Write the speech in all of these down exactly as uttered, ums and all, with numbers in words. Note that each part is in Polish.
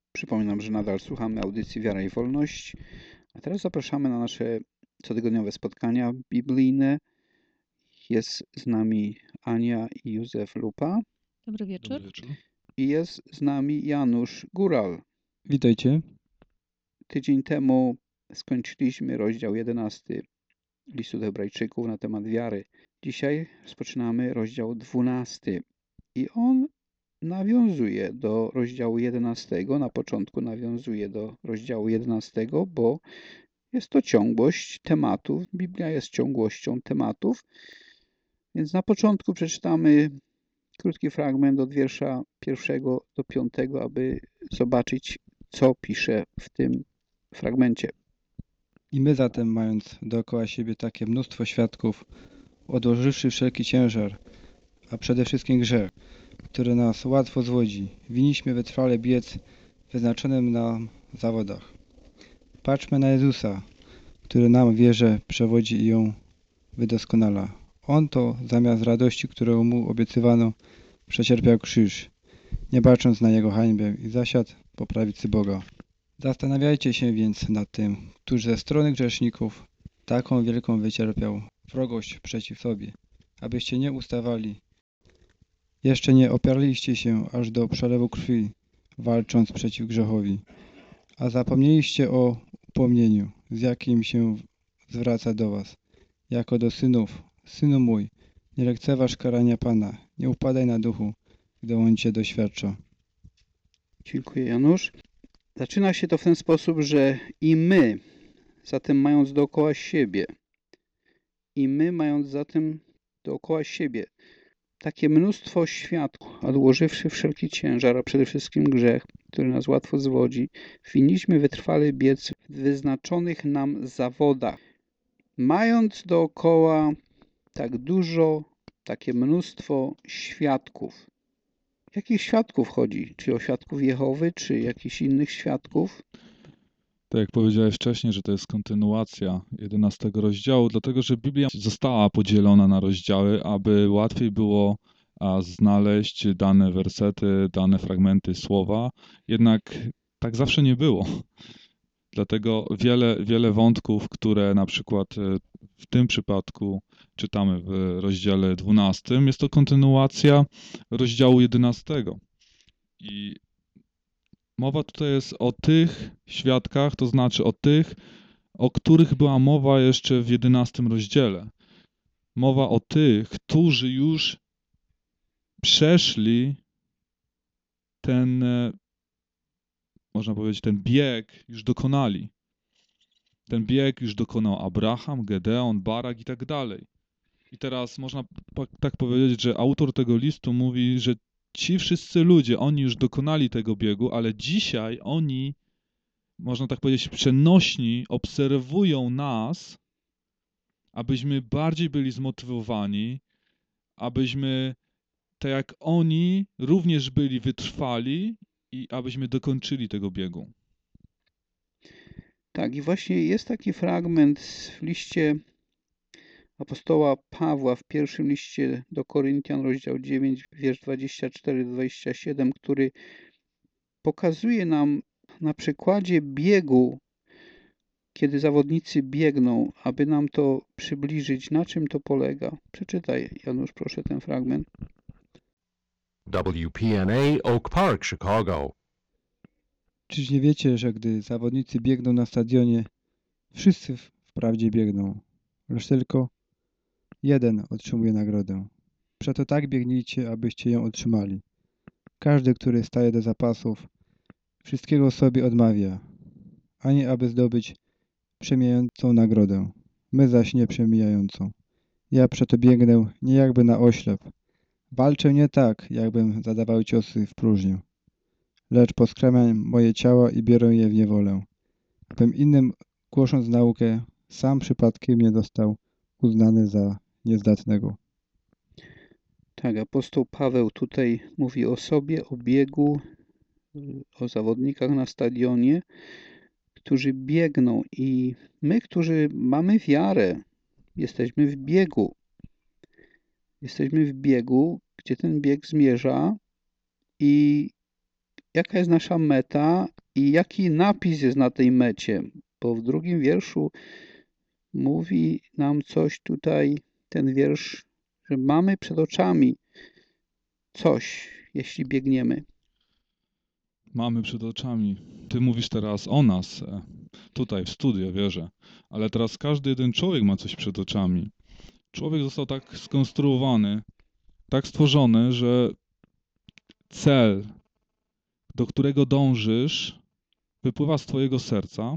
Przypominam, że nadal słuchamy audycji Wiara i Wolność, a teraz zapraszamy na nasze cotygodniowe spotkania biblijne. Jest z nami Ania i Józef Lupa. Dobry wieczór. Dobry wieczór. I jest z nami Janusz Góral. Witajcie. Tydzień temu skończyliśmy rozdział jedenasty listu do Hebrajczyków na temat wiary. Dzisiaj rozpoczynamy rozdział dwunasty i on nawiązuje do rozdziału jedenastego. Na początku nawiązuje do rozdziału jedenastego, bo jest to ciągłość tematów. Biblia jest ciągłością tematów. Więc na początku przeczytamy krótki fragment od wiersza pierwszego do piątego, aby zobaczyć, co pisze w tym fragmencie. I my zatem, mając dookoła siebie takie mnóstwo świadków, odłożywszy wszelki ciężar, a przede wszystkim grzech, który nas łatwo zwodzi, winniśmy wytrwale biec w wyznaczonym nam zawodach. Patrzmy na Jezusa, który nam wierze przewodzi i ją wydoskonala. On to, zamiast radości, którą mu obiecywano, przecierpiał krzyż, nie bacząc na jego hańbę i zasiadł po prawicy Boga. Zastanawiajcie się więc nad tym, któż ze strony grzeszników taką wielką wycierpiał wrogość przeciw sobie, abyście nie ustawali. Jeszcze nie oparliście się aż do przelewu krwi, walcząc przeciw grzechowi, a zapomnieliście o upomnieniu, z jakim się zwraca do was, jako do synów. Synu mój, nie lekceważ karania Pana, nie upadaj na duchu, gdy on cię doświadcza. Dziękuję, Janusz. Zaczyna się to w ten sposób, że i my, zatem mając dookoła siebie, i my mając zatem dookoła siebie takie mnóstwo świadków, odłożywszy wszelki ciężar, a przede wszystkim grzech, który nas łatwo zwodzi, winniśmy wytrwale biec w wyznaczonych nam zawodach. Mając dookoła tak dużo, takie mnóstwo świadków. Jakich świadków chodzi? Czy o świadków Jehowy, czy jakichś innych świadków? Tak jak powiedziałeś wcześniej, że to jest kontynuacja jedenastego rozdziału, dlatego że Biblia została podzielona na rozdziały, aby łatwiej było a, znaleźć dane wersety, dane fragmenty słowa. Jednak tak zawsze nie było. Dlatego wiele, wiele wątków, które na przykład e, w tym przypadku czytamy w rozdziale dwunastym, jest to kontynuacja rozdziału jedenastego. I mowa tutaj jest o tych świadkach, to znaczy o tych, o których była mowa jeszcze w jedenastym rozdziale. Mowa o tych, którzy już przeszli ten, e, można powiedzieć, ten bieg, już dokonali. Ten bieg już dokonał Abraham, Gedeon, Barak i tak dalej. I teraz można tak powiedzieć, że autor tego listu mówi, że ci wszyscy ludzie, oni już dokonali tego biegu, ale dzisiaj oni, można tak powiedzieć, przenośni, obserwują nas, abyśmy bardziej byli zmotywowani, abyśmy, tak jak oni, również byli wytrwali i abyśmy dokończyli tego biegu. Tak, i właśnie jest taki fragment w liście apostoła Pawła, w pierwszym liście do Koryntian, rozdział dziewięć, wiersz dwadzieścia cztery do dwudziestego siódmego, który pokazuje nam na przykładzie biegu, kiedy zawodnicy biegną, aby nam to przybliżyć, na czym to polega. Przeczytaj, Janusz, proszę, ten fragment. W P N A, Oak Park, Chicago. Czyż nie wiecie, że gdy zawodnicy biegną na stadionie, wszyscy wprawdzie biegną, lecz tylko jeden otrzymuje nagrodę. Przeto tak biegnijcie, abyście ją otrzymali. Każdy, który staje do zapasów, wszystkiego sobie odmawia, ani aby zdobyć przemijającą nagrodę. My zaś nie przemijającą. Ja przeto biegnę nie jakby na oślep. Walczę nie tak, jakbym zadawał ciosy w próżnię, lecz poskramiam moje ciała i biorę je w niewolę, abym innym, głosząc naukę, sam przypadkiem nie został uznany za niezdatnego. Tak, apostoł Paweł tutaj mówi o sobie, o biegu, o zawodnikach na stadionie, którzy biegną i my, którzy mamy wiarę, jesteśmy w biegu. Jesteśmy w biegu, gdzie ten bieg zmierza i jaka jest nasza meta i jaki napis jest na tej mecie, bo w drugim wierszu mówi nam coś tutaj, ten wiersz, że mamy przed oczami coś, jeśli biegniemy. Mamy przed oczami. Ty mówisz teraz o nas, e, tutaj w studio, wierzę, ale teraz każdy jeden człowiek ma coś przed oczami. Człowiek został tak skonstruowany, tak stworzony, że cel, do którego dążysz, wypływa z twojego serca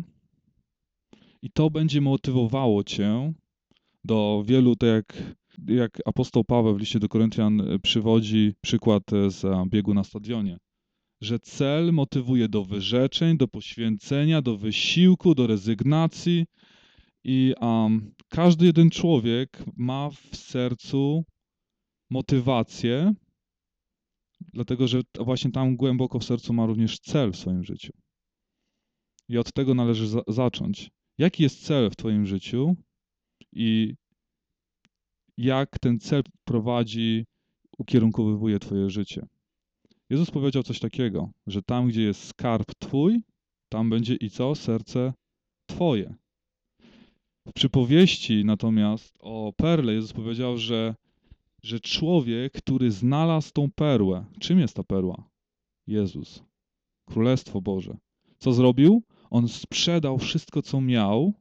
i to będzie motywowało cię do wielu, tak jak, jak apostoł Paweł w liście do Koryntian przywodzi przykład z biegu na stadionie, że cel motywuje do wyrzeczeń, do poświęcenia, do wysiłku, do rezygnacji i um, każdy jeden człowiek ma w sercu motywację, dlatego że właśnie tam głęboko w sercu ma również cel w swoim życiu. I od tego należy za zacząć. Jaki jest cel w twoim życiu i jak ten cel prowadzi, ukierunkowywuje twoje życie. Jezus powiedział coś takiego, że tam, gdzie jest skarb twój, tam będzie i co? Serce twoje. W przypowieści natomiast o perle Jezus powiedział, że, że człowiek, który znalazł tą perłę, czym jest ta perła? Jezus. Królestwo Boże. Co zrobił? On sprzedał wszystko, co miał,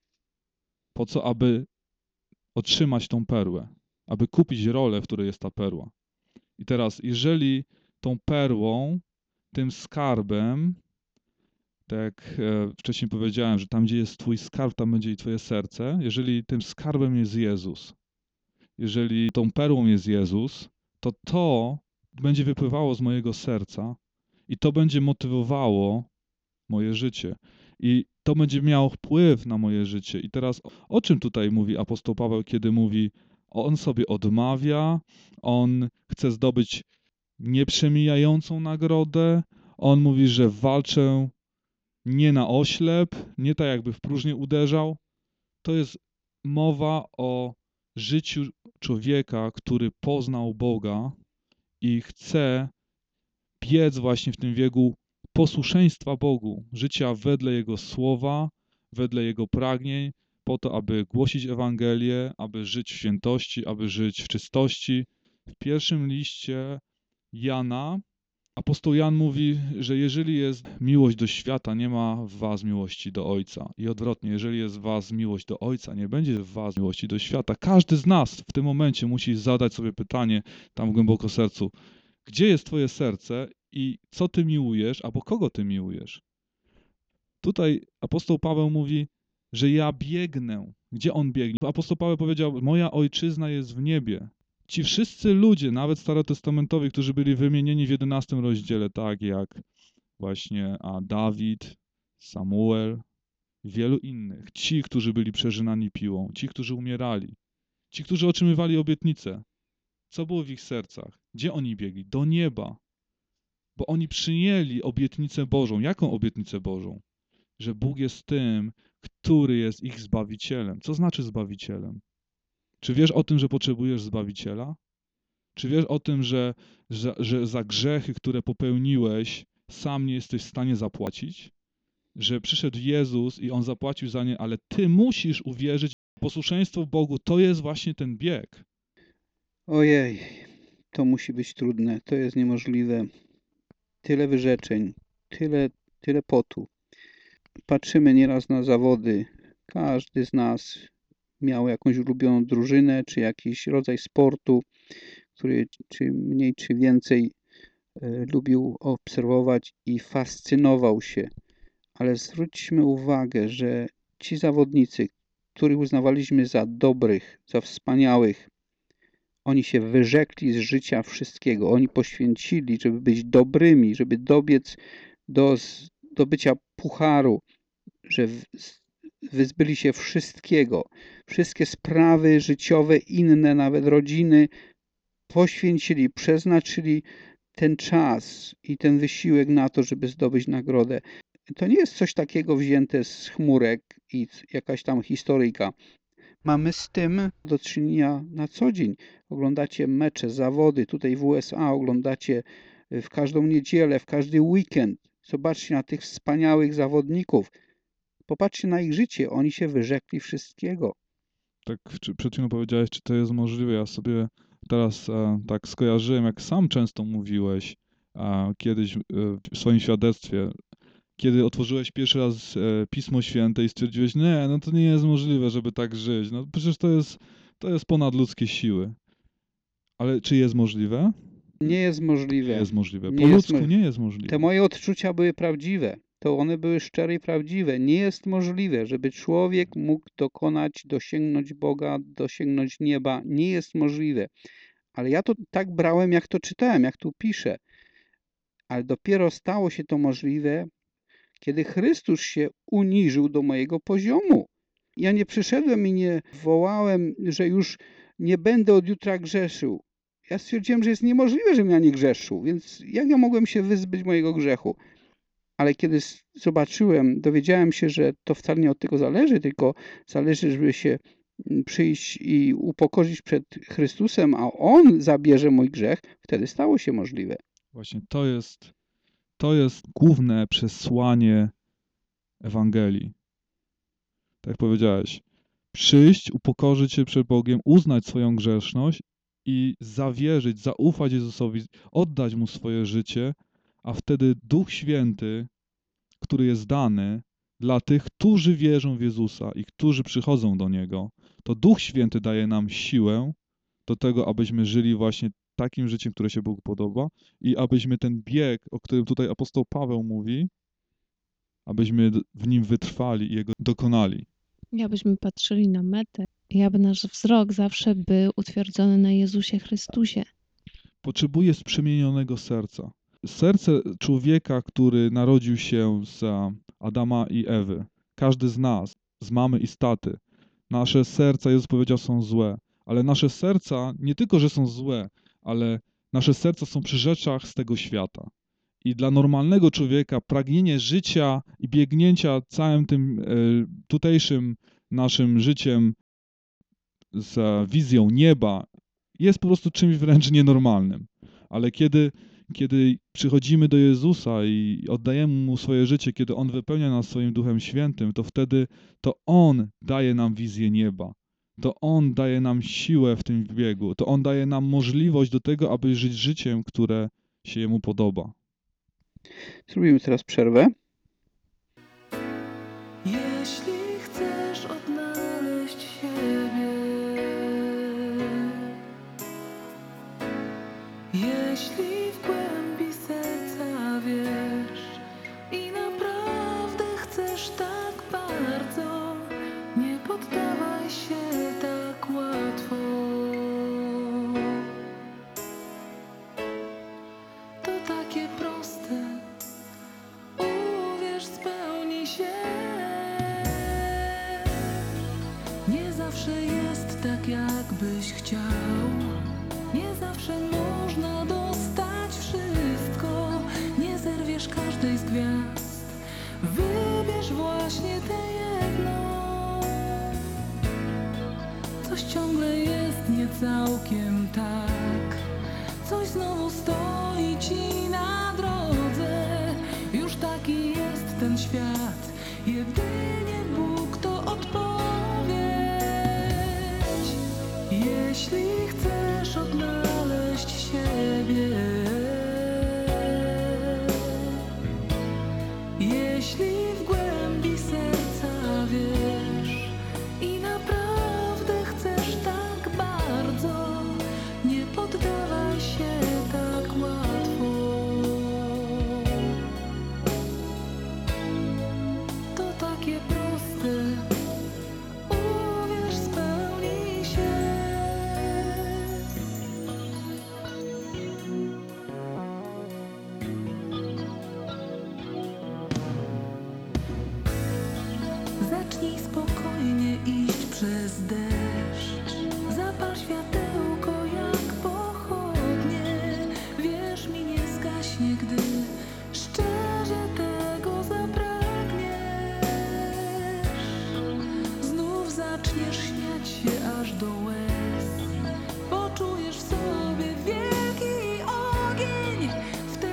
po co? Aby otrzymać tą perłę, aby kupić rolę, w której jest ta perła. I teraz, jeżeli tą perłą, tym skarbem, tak jak e, wcześniej powiedziałem, że tam, gdzie jest twój skarb, tam będzie i twoje serce, jeżeli tym skarbem jest Jezus, jeżeli tą perłą jest Jezus, to to będzie wypływało z mojego serca i to będzie motywowało moje życie. I to będzie miało wpływ na moje życie. I teraz o czym tutaj mówi apostoł Paweł, kiedy mówi, on sobie odmawia, on chce zdobyć nieprzemijającą nagrodę, on mówi, że walczę nie na oślep, nie tak jakby w próżnię uderzał. To jest mowa o życiu człowieka, który poznał Boga i chce biec właśnie w tym biegu posłuszeństwa Bogu, życia wedle Jego słowa, wedle Jego pragnień, po to, aby głosić Ewangelię, aby żyć w świętości, aby żyć w czystości. W pierwszym liście Jana apostoł Jan mówi, że jeżeli jest miłość do świata, nie ma w was miłości do Ojca. I odwrotnie, jeżeli jest w was miłość do Ojca, nie będzie w was miłości do świata. Każdy z nas w tym momencie musi zadać sobie pytanie tam głęboko w sercu, gdzie jest twoje serce i co ty miłujesz, albo kogo ty miłujesz? Tutaj apostoł Paweł mówi, że ja biegnę. Gdzie on biegnie? Apostoł Paweł powiedział, moja ojczyzna jest w niebie. Ci wszyscy ludzie, nawet starotestamentowi, którzy byli wymienieni w jedenastym rozdziale, tak jak właśnie a Dawid, Samuel, wielu innych. Ci, którzy byli przeżynani piłą, ci, którzy umierali, ci, którzy otrzymywali obietnice. Co było w ich sercach? Gdzie oni biegli? Do nieba. Bo oni przyjęli obietnicę Bożą. Jaką obietnicę Bożą? Że Bóg jest tym, który jest ich Zbawicielem. Co znaczy Zbawicielem? Czy wiesz o tym, że potrzebujesz Zbawiciela? Czy wiesz o tym, że, że, że za grzechy, które popełniłeś, sam nie jesteś w stanie zapłacić? Że przyszedł Jezus i On zapłacił za nie, ale ty musisz uwierzyć. Posłuszeństwo Bogu to jest właśnie ten bieg. Ojej, to musi być trudne, to jest niemożliwe. Tyle wyrzeczeń, tyle, tyle potu. Patrzymy nieraz na zawody. Każdy z nas miał jakąś ulubioną drużynę, czy jakiś rodzaj sportu, który czy mniej, czy więcej e, lubił obserwować i fascynował się. Ale zwróćmy uwagę, że ci zawodnicy, których uznawaliśmy za dobrych, za wspaniałych, oni się wyrzekli z życia wszystkiego. Oni poświęcili, żeby być dobrymi, żeby dobiec do zdobycia pucharu, że wyzbyli się wszystkiego. Wszystkie sprawy życiowe, inne, nawet rodziny, poświęcili, przeznaczyli ten czas i ten wysiłek na to, żeby zdobyć nagrodę. To nie jest coś takiego wzięte z chmurek i jakaś tam historyjka. Mamy z tym do czynienia na co dzień. Oglądacie mecze, zawody, tutaj w U S A oglądacie w każdą niedzielę, w każdy weekend. Zobaczcie na tych wspaniałych zawodników. Popatrzcie na ich życie. Oni się wyrzekli wszystkiego. Tak czy, przed chwilą powiedziałeś, czy to jest możliwe. Ja sobie teraz e, tak skojarzyłem, jak sam często mówiłeś e, kiedyś e, w swoim świadectwie, kiedy otworzyłeś pierwszy raz e, Pismo Święte i stwierdziłeś, nie, no to nie jest możliwe, żeby tak żyć. No przecież to jest, to jest ponad ludzkie siły. Ale czy jest możliwe? Nie jest możliwe. Nie jest możliwe. Nie Po jest ludzku mo- nie jest możliwe. Te moje odczucia były prawdziwe. To one były szczere i prawdziwe. Nie jest możliwe, żeby człowiek mógł dokonać, dosięgnąć Boga, dosięgnąć nieba. Nie jest możliwe. Ale ja to tak brałem, jak to czytałem, jak tu piszę. Ale dopiero stało się to możliwe, kiedy Chrystus się uniżył do mojego poziomu. Ja nie przyszedłem i nie wołałem, że już nie będę od jutra grzeszył. Ja stwierdziłem, że jest niemożliwe, żebym ja nie grzeszył, więc jak ja mogłem się wyzbyć mojego grzechu? Ale kiedy s- zobaczyłem, dowiedziałem się, że to wcale nie od tego zależy, tylko zależy, żeby się mm, przyjść i upokorzyć przed Chrystusem, a On zabierze mój grzech, wtedy stało się możliwe. Właśnie to jest, to jest główne przesłanie Ewangelii. Tak jak powiedziałeś, przyjść, upokorzyć się przed Bogiem, uznać swoją grzeszność i zawierzyć, zaufać Jezusowi, oddać Mu swoje życie, a wtedy Duch Święty, który jest dany dla tych, którzy wierzą w Jezusa i którzy przychodzą do Niego, to Duch Święty daje nam siłę do tego, abyśmy żyli właśnie takim życiem, które się Bogu podoba i abyśmy ten bieg, o którym tutaj apostoł Paweł mówi, abyśmy w nim wytrwali i jego dokonali. I abyśmy patrzyli na metę i aby nasz wzrok zawsze był utwierdzony na Jezusie Chrystusie. Potrzebuje sprzemienionego serca. Serce człowieka, który narodził się z Adama i Ewy. Każdy z nas, z mamy i z taty. Nasze serca, Jezus powiedział, są złe. Ale nasze serca nie tylko, że są złe, ale nasze serca są przy rzeczach z tego świata. I dla normalnego człowieka pragnienie życia i biegnięcia całym tym e, tutejszym naszym życiem z wizją nieba jest po prostu czymś wręcz nienormalnym. Ale kiedy, kiedy przychodzimy do Jezusa i oddajemy Mu swoje życie, kiedy On wypełnia nas swoim Duchem Świętym, to wtedy to On daje nam wizję nieba. To On daje nam siłę w tym biegu. To On daje nam możliwość do tego, aby żyć życiem, które się Jemu podoba. Zrobimy teraz przerwę. Jeśli chcesz odnaleźć siebie, jeśli w głębi serca wiesz i naprawdę chcesz tak bardzo, nie poddawaj się tak łatwo. To takie proste. Uwierz, spełni się. Nie zawsze jest tak, jakbyś chciał. Nie zawsze można dostać wszystko. Nie zerwiesz każdej z gwiazd. Wybierz właśnie tę jedną. Coś ciągle jest nie całkiem tak. Coś znowu stoi ci na drodze. Już taki jest ten świat. Jedynie Bóg to odpowiedź. Jeśli chcesz odnaleźć siebie, jeśli w głębi serca wiesz i naprawdę chcesz tak bardzo, nie poddawaj się tak łatwo. To takie proste. Uwierz, spełni się. Zacznij spokojnie iść przez deszcz. Zapal światełko jak pochodnie. Wierz mi, nie zgaśnie, gdy szczerze tego zapragniesz. Znów zaczniesz śmiać się aż do łez. Poczujesz w sobie wielki ogień. Wtedy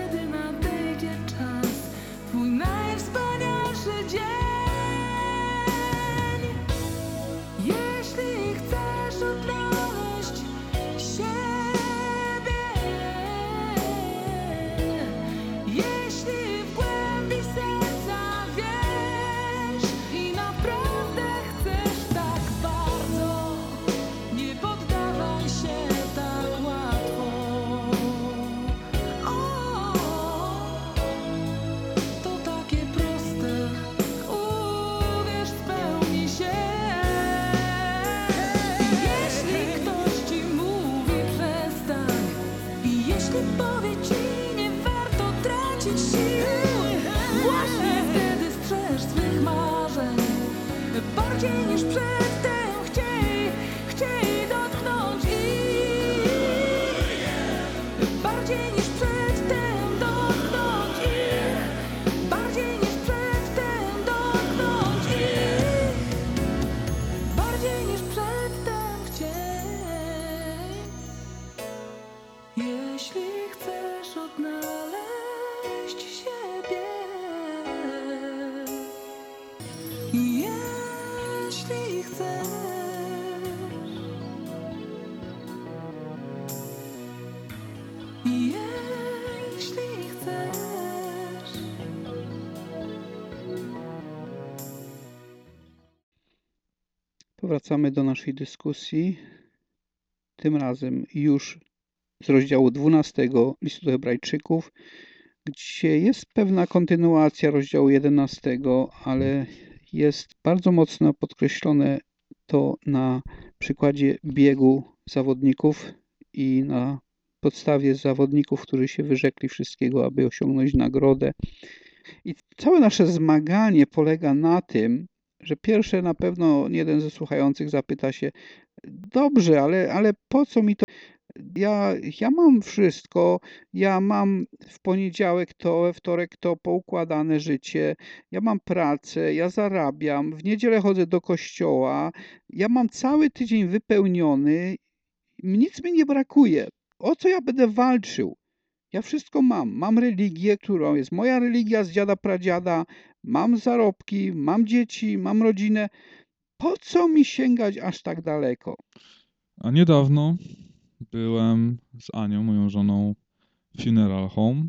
Powracamy do naszej dyskusji. Tym razem już z rozdziału dwunastego listu do Hebrajczyków, gdzie jest pewna kontynuacja rozdziału jedenastego, ale jest bardzo mocno podkreślone to na przykładzie biegu zawodników i na podstawie zawodników, którzy się wyrzekli wszystkiego, aby osiągnąć nagrodę. I całe nasze zmaganie polega na tym, że pierwsze na pewno jeden ze słuchających zapyta się, dobrze, ale, ale po co mi to? Ja, ja mam wszystko, ja mam w poniedziałek to, we wtorek to poukładane życie, ja mam pracę, ja zarabiam, w niedzielę chodzę do kościoła, ja mam cały tydzień wypełniony, nic mi nie brakuje. O co ja będę walczył? Ja wszystko mam. Mam religię, którą jest moja religia z dziada pradziada, mam zarobki, mam dzieci, mam rodzinę. Po co mi sięgać aż tak daleko? A niedawno byłem z Anią, moją żoną, w funeral home,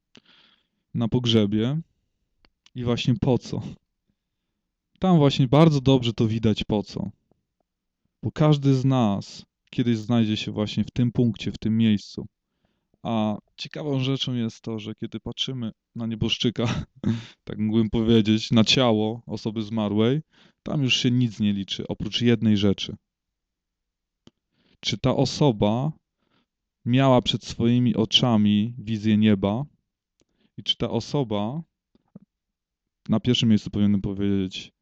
na pogrzebie i właśnie po co. Tam właśnie bardzo dobrze to widać po co. Bo każdy z nas kiedyś znajdzie się właśnie w tym punkcie, w tym miejscu. A ciekawą rzeczą jest to, że kiedy patrzymy na nieboszczyka, tak mógłbym powiedzieć, na ciało osoby zmarłej, tam już się nic nie liczy, oprócz jednej rzeczy. Czy ta osoba miała przed swoimi oczami wizję nieba i czy ta osoba, na pierwszym miejscu powinienem powiedzieć,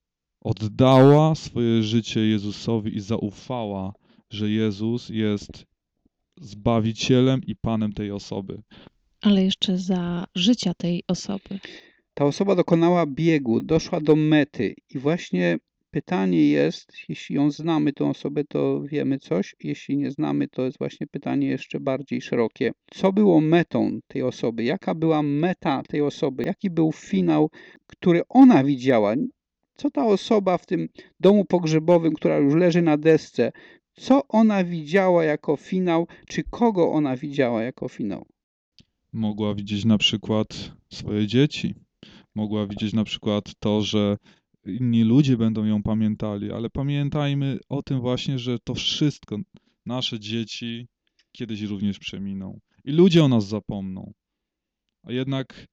oddała swoje życie Jezusowi i zaufała, że Jezus jest Zbawicielem i Panem tej osoby. Ale jeszcze za życia tej osoby. Ta osoba dokonała biegu, doszła do mety i właśnie pytanie jest, jeśli ją znamy, tą osobę, to wiemy coś, jeśli nie znamy, to jest właśnie pytanie jeszcze bardziej szerokie. Co było metą tej osoby? Jaka była meta tej osoby? Jaki był finał, który ona widziała? Co ta osoba w tym domu pogrzebowym, która już leży na desce, co ona widziała jako finał, czy kogo ona widziała jako finał? Mogła widzieć na przykład swoje dzieci. Mogła widzieć na przykład to, że inni ludzie będą ją pamiętali, ale pamiętajmy o tym właśnie, że to wszystko, nasze dzieci kiedyś również przeminą. I ludzie o nas zapomną. A jednak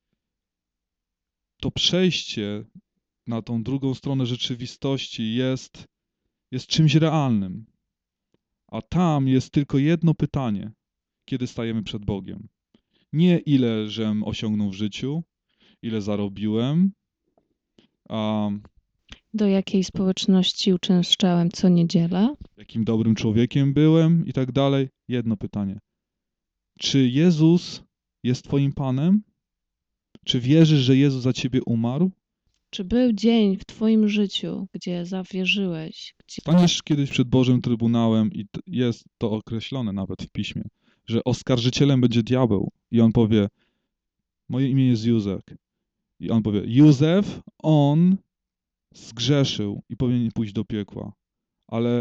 to przejście na tą drugą stronę rzeczywistości jest, jest czymś realnym. A tam jest tylko jedno pytanie, kiedy stajemy przed Bogiem. Nie ile żem osiągnął w życiu, ile zarobiłem, a Do jakiej społeczności uczęszczałem co niedzielę? jakim dobrym człowiekiem byłem i tak dalej. Jedno pytanie. Czy Jezus jest Twoim Panem? Czy wierzysz, że Jezus za Ciebie umarł? Czy był dzień w twoim życiu, gdzie zawierzyłeś, gdzie Staniesz kiedyś przed Bożym Trybunałem i t- jest to określone nawet w Piśmie, że oskarżycielem będzie diabeł i on powie, moje imię jest Józef. I on powie, Józef, on zgrzeszył i powinien pójść do piekła. Ale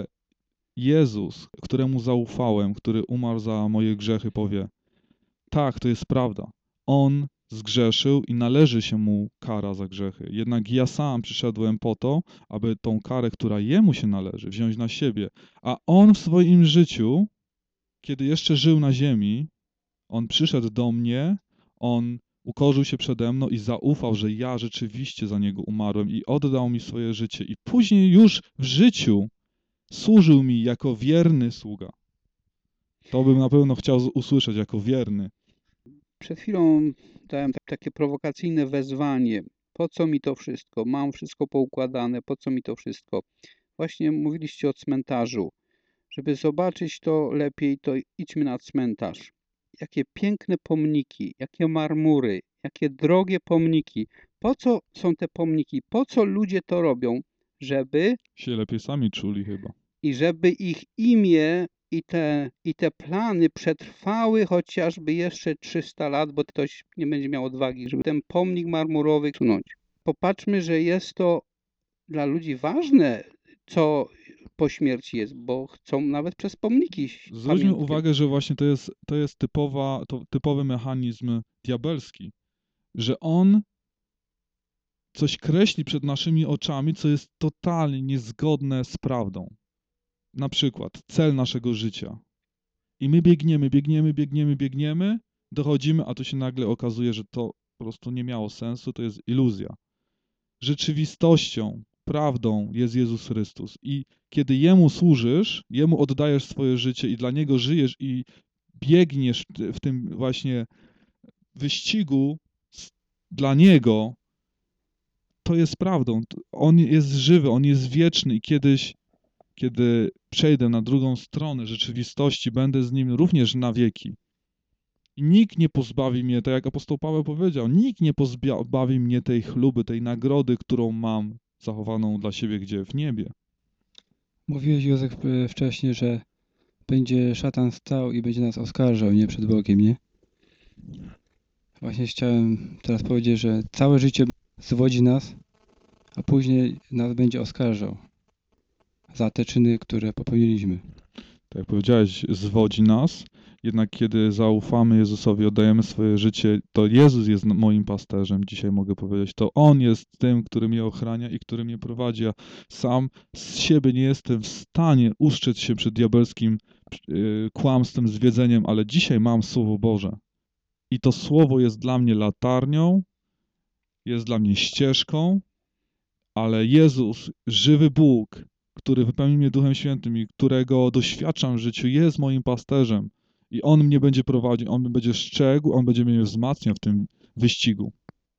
Jezus, któremu zaufałem, który umarł za moje grzechy, powie, tak, to jest prawda. On zgrzeszył i należy się mu kara za grzechy. Jednak ja sam przyszedłem po to, aby tą karę, która jemu się należy, wziąć na siebie. A on w swoim życiu, kiedy jeszcze żył na ziemi, on przyszedł do mnie, on ukorzył się przede mną i zaufał, że ja rzeczywiście za niego umarłem i oddał mi swoje życie. I później już w życiu służył mi jako wierny sługa. To bym na pewno chciał z- usłyszeć jako wierny. Przed chwilą dałem tak- takie prowokacyjne wezwanie. Po co mi to wszystko? Mam wszystko poukładane, po co mi to wszystko? Właśnie mówiliście o cmentarzu. Żeby zobaczyć to lepiej, to idźmy na cmentarz. Jakie piękne pomniki, jakie marmury, jakie drogie pomniki. Po co są te pomniki? Po co ludzie to robią? Żeby Się lepiej sami czuli chyba. i żeby ich imię i te, i te plany przetrwały chociażby jeszcze trzysta lat, bo ktoś nie będzie miał odwagi, żeby ten pomnik marmurowy usunąć. Popatrzmy, że jest to dla ludzi ważne, co po śmierci jest, bo chcą nawet przez pomniki Zwróćmy pamiątkę. uwagę, że właśnie to jest, to jest typowa, to typowy mechanizm diabelski, że on coś kreśli przed naszymi oczami, co jest totalnie niezgodne z prawdą. Na przykład cel naszego życia. I my biegniemy, biegniemy, biegniemy, biegniemy, dochodzimy, a tu się nagle okazuje, że to po prostu nie miało sensu, to jest iluzja. Rzeczywistością, prawdą jest Jezus Chrystus i kiedy Jemu służysz, Jemu oddajesz swoje życie i dla Niego żyjesz i biegniesz w tym właśnie wyścigu dla Niego, to jest prawdą. On jest żywy, On jest wieczny i kiedyś, kiedy przejdę na drugą stronę rzeczywistości, będę z Nim również na wieki. I nikt nie pozbawi mnie, tak jak apostoł Paweł powiedział, nikt nie pozbawi mnie tej chluby, tej nagrody, którą mam zachowaną dla siebie gdzie? W niebie. Mówiłeś, Józef, e, wcześniej, że będzie szatan stał i będzie nas oskarżał, nie przed Bogiem, nie? Właśnie chciałem teraz powiedzieć, że całe życie zwodzi nas, a później nas będzie oskarżał za te czyny, które popełniliśmy. Tak jak powiedziałeś, zwodzi nas, jednak kiedy zaufamy Jezusowi, oddajemy swoje życie, to Jezus jest moim pasterzem, dzisiaj mogę powiedzieć. To On jest tym, który mnie ochrania i który mnie prowadzi. Ja sam z siebie nie jestem w stanie ustrzec się przed diabelskim yy, kłamstwem, zwiedzeniem, ale dzisiaj mam Słowo Boże. I to Słowo jest dla mnie latarnią, jest dla mnie ścieżką, ale Jezus, żywy Bóg, który wypełni mnie Duchem Świętym i którego doświadczam w życiu, jest moim pasterzem. I On mnie będzie prowadził, On mnie będzie strzegł, On będzie mnie wzmacniał w tym wyścigu.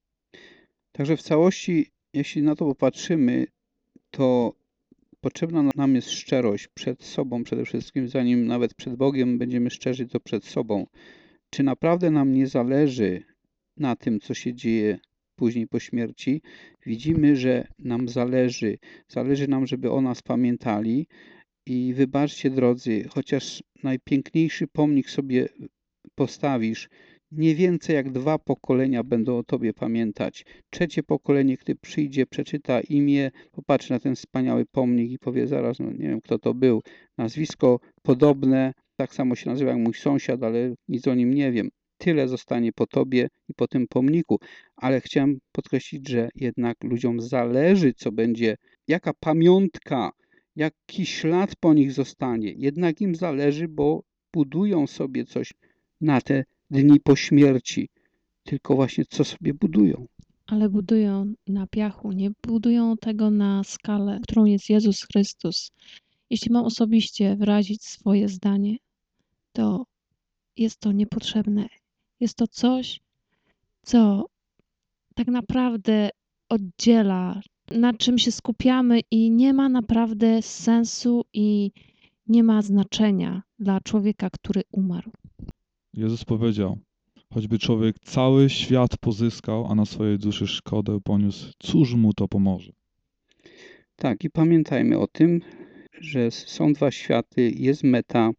Także w całości, jeśli na to popatrzymy, to potrzebna nam jest szczerość przed sobą przede wszystkim, zanim nawet przed Bogiem będziemy szczerzy, to przed sobą. Czy naprawdę nam nie zależy na tym, co się dzieje później po śmierci? Widzimy, że nam zależy. Zależy nam, żeby o nas pamiętali. I wybaczcie, drodzy, chociaż najpiękniejszy pomnik sobie postawisz, nie więcej jak dwa pokolenia będą o tobie pamiętać. Trzecie pokolenie, gdy przyjdzie, przeczyta imię, popatrzy na ten wspaniały pomnik i powie zaraz, no nie wiem kto to był, nazwisko podobne, tak samo się nazywa jak mój sąsiad, ale nic o nim nie wiem. Tyle zostanie po tobie i po tym pomniku. Ale chciałem podkreślić, że jednak ludziom zależy, co będzie, jaka pamiątka, jaki ślad po nich zostanie. Jednak im zależy, bo budują sobie coś na te dni po śmierci. Tylko właśnie co sobie budują. Ale budują na piachu, nie budują tego na skalę, którą jest Jezus Chrystus. Jeśli mam osobiście wyrazić swoje zdanie, to jest to niepotrzebne. Jest to coś, co tak naprawdę oddziela, na czym się skupiamy i nie ma naprawdę sensu i nie ma znaczenia dla człowieka, który umarł. Jezus powiedział, choćby człowiek cały świat pozyskał, a na swojej duszy szkodę poniósł, cóż mu to pomoże? Tak, i pamiętajmy o tym, że są dwa światy, jest meta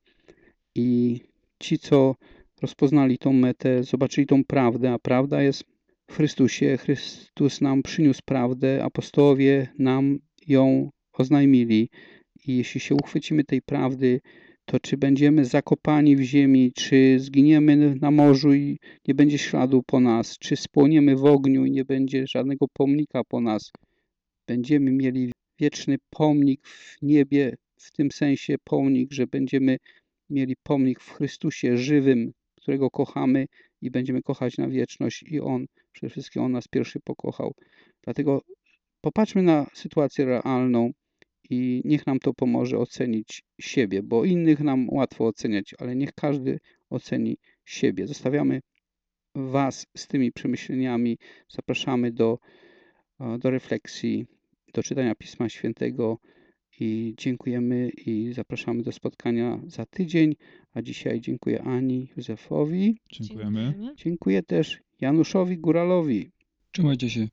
i ci, co rozpoznali tą metę, zobaczyli tą prawdę, a prawda jest w Chrystusie. Chrystus nam przyniósł prawdę, apostołowie nam ją oznajmili. I jeśli się uchwycimy tej prawdy, to czy będziemy zakopani w ziemi, czy zginiemy na morzu i nie będzie śladu po nas, czy spłoniemy w ogniu i nie będzie żadnego pomnika po nas, będziemy mieli wieczny pomnik w niebie, w tym sensie pomnik, że będziemy mieli pomnik w Chrystusie żywym, którego kochamy i będziemy kochać na wieczność i On, przede wszystkim On nas pierwszy pokochał. Dlatego popatrzmy na sytuację realną i niech nam to pomoże ocenić siebie, bo innych nam łatwo oceniać, ale niech każdy oceni siebie. Zostawiamy Was z tymi przemyśleniami, zapraszamy do, do refleksji, do czytania Pisma Świętego i dziękujemy i zapraszamy do spotkania za tydzień, a dzisiaj dziękuję Ani, Józefowi, Dziękujemy. dziękuję też Januszowi Góralowi. Trzymajcie się.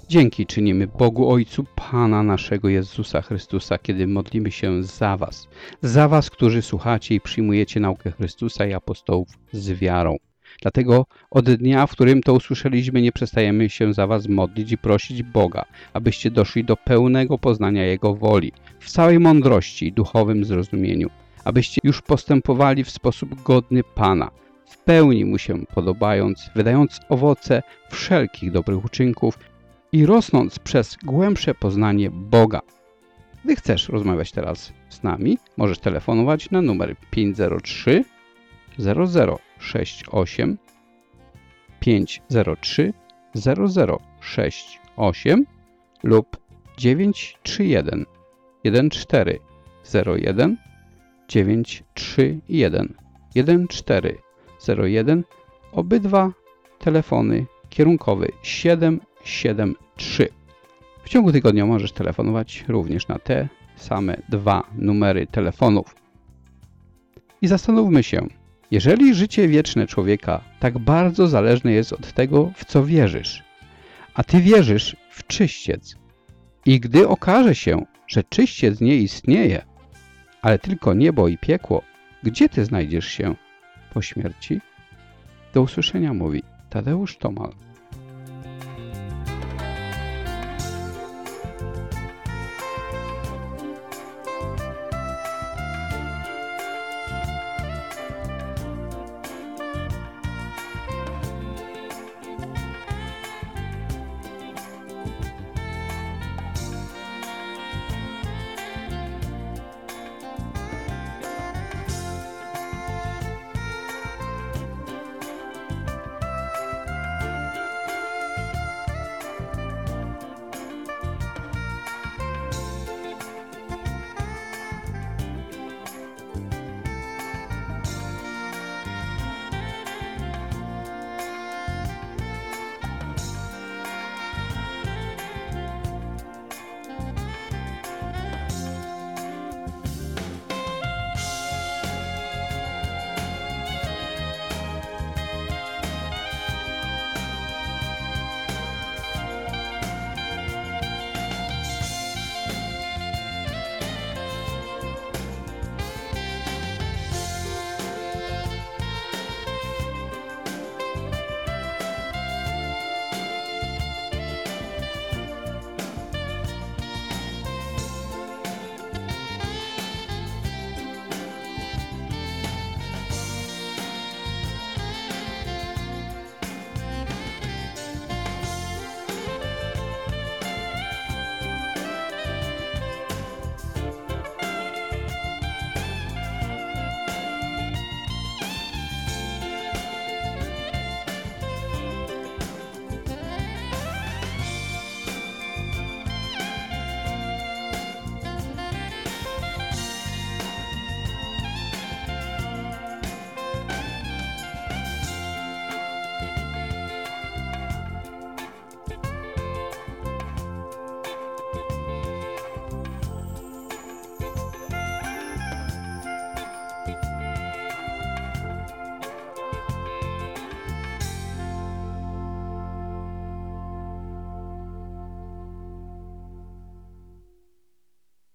Dzięki czynimy Bogu Ojcu Pana naszego Jezusa Chrystusa, kiedy modlimy się za was. Za was, którzy słuchacie i przyjmujecie naukę Chrystusa i apostołów z wiarą. Dlatego od dnia, w którym to usłyszeliśmy, nie przestajemy się za was modlić i prosić Boga, abyście doszli do pełnego poznania Jego woli, w całej mądrości i duchowym zrozumieniu, abyście już postępowali w sposób godny Pana, w pełni Mu się podobając, wydając owoce wszelkich dobrych uczynków i rosnąc przez głębsze poznanie Boga. Gdy chcesz rozmawiać teraz z nami, możesz telefonować na numer pięć zero trzy zero zero sześć osiem pięć zero trzy zero zero sześć osiem lub dziewięć trzy jeden jeden cztery zero jeden dziewięć trzy jeden jeden cztery zero jeden. Obydwa telefony kierunkowy siedem siedem trzy. W ciągu tygodnia możesz telefonować również na te same dwa numery telefonów. I zastanówmy się, jeżeli życie wieczne człowieka tak bardzo zależne jest od tego, w co wierzysz, a ty wierzysz w czyściec, i gdy okaże się, że czyściec nie istnieje, ale tylko niebo i piekło, gdzie ty znajdziesz się po śmierci? Do usłyszenia, mówi Tadeusz Tomal.